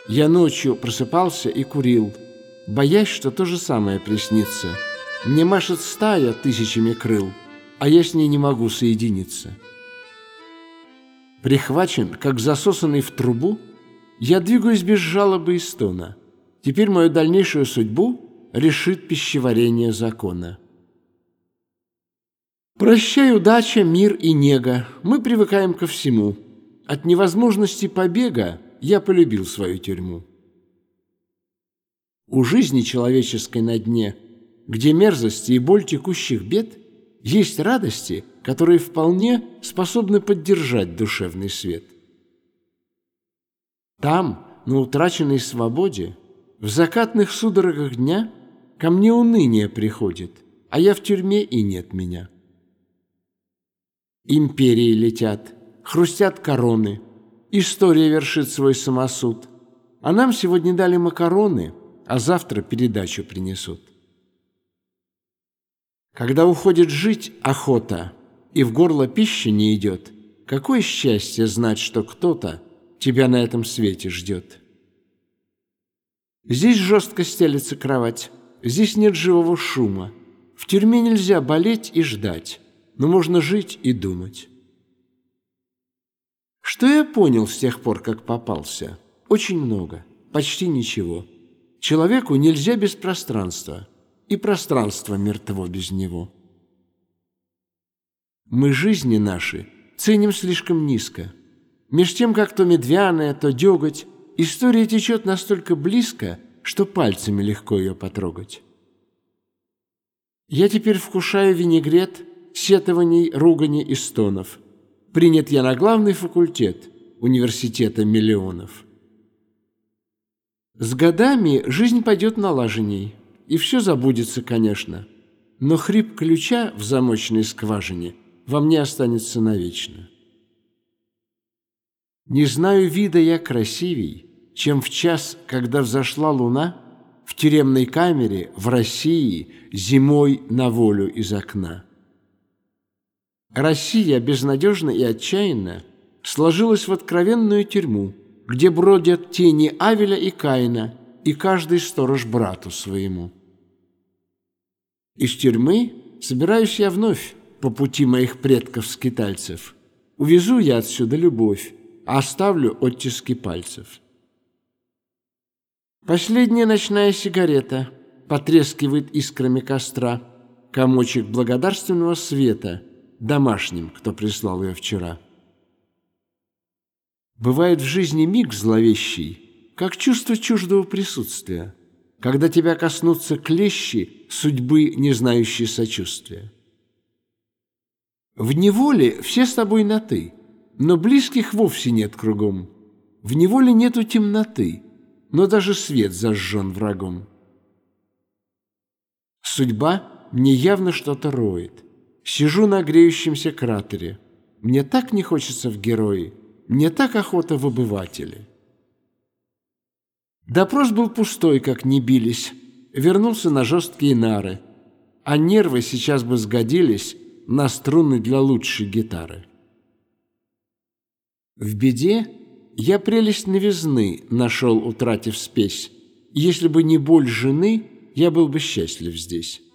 Я ночью просыпался и курил, боясь, что то же самое приснится. Мне машет стая тысячами крыл, а я с ней не могу соединиться. Прихвачен, как засосанный в трубу, я двигаюсь без жалобы и стона. Теперь мою дальнейшую судьбу решит пищеварение закона. Прощай, удача, мир и нега, мы привыкаем ко всему. От невозможности побега я полюбил свою тюрьму. У жизни человеческой на дне, где мерзости и боль текущих бед, есть радости, которые вполне способны поддержать душевный свет. Там, на утраченной свободе, в закатных судорогах дня ко мне уныние приходит, а я в тюрьме, и нет меня. Империи летят, хрустят короны, история вершит свой самосуд, а нам сегодня дали макароны, а завтра передачу принесут. Когда уходит жить охота, и в горло пища не идет, какое счастье знать, что кто-то тебя на этом свете ждет. Здесь жестко стелется кровать, здесь нет живого шума. В тюрьме нельзя болеть и ждать, но можно жить и думать. Что я понял с тех пор, как попался? Очень много, почти ничего. Человеку нельзя без пространства, и пространство мертво без него. Мы жизни наши ценим слишком низко. Меж тем, как то медвяная, то деготь, история течет настолько близко, что пальцами легко ее потрогать. Я теперь вкушаю винегрет сетований, ругани и стонов. Принят я на главный факультет университета миллионов. С годами жизнь пойдет налаженней, и все забудется, конечно, но хрип ключа в замочной скважине во мне останется навечно. Не знаю вида я красивей, чем в час, когда взошла луна, в тюремной камере в России зимой на волю из окна. Россия безнадежно и отчаянно сложилась в откровенную тюрьму, где бродят тени Авеля и Каина, и каждый сторож брату своему. Из тюрьмы собираюсь я вновь по пути моих предков-скитальцев. Увезу я отсюда любовь, а оставлю оттиски пальцев. Последняя ночная сигарета потрескивает искрами костра, комочек благодарственного света домашним, кто прислал ее вчера. Бывает в жизни миг зловещий, как чувство чуждого присутствия, когда тебя коснутся клещи судьбы, не знающие сочувствия. В неволе все с тобой на «ты», но близких вовсе нет кругом. В неволе нету темноты, но даже свет зажжен врагом. Судьба мне явно что-то роет. Сижу на греющемся кратере. Мне так не хочется в герои, мне так охота в обыватели. Допрос был пустой, как не бились. Вернулся на жесткие нары, а нервы сейчас бы сгодились на струны для лучшей гитары. В беде я прелесть новизны нашел, утратив спесь. Если бы не боль жены, я был бы счастлив здесь.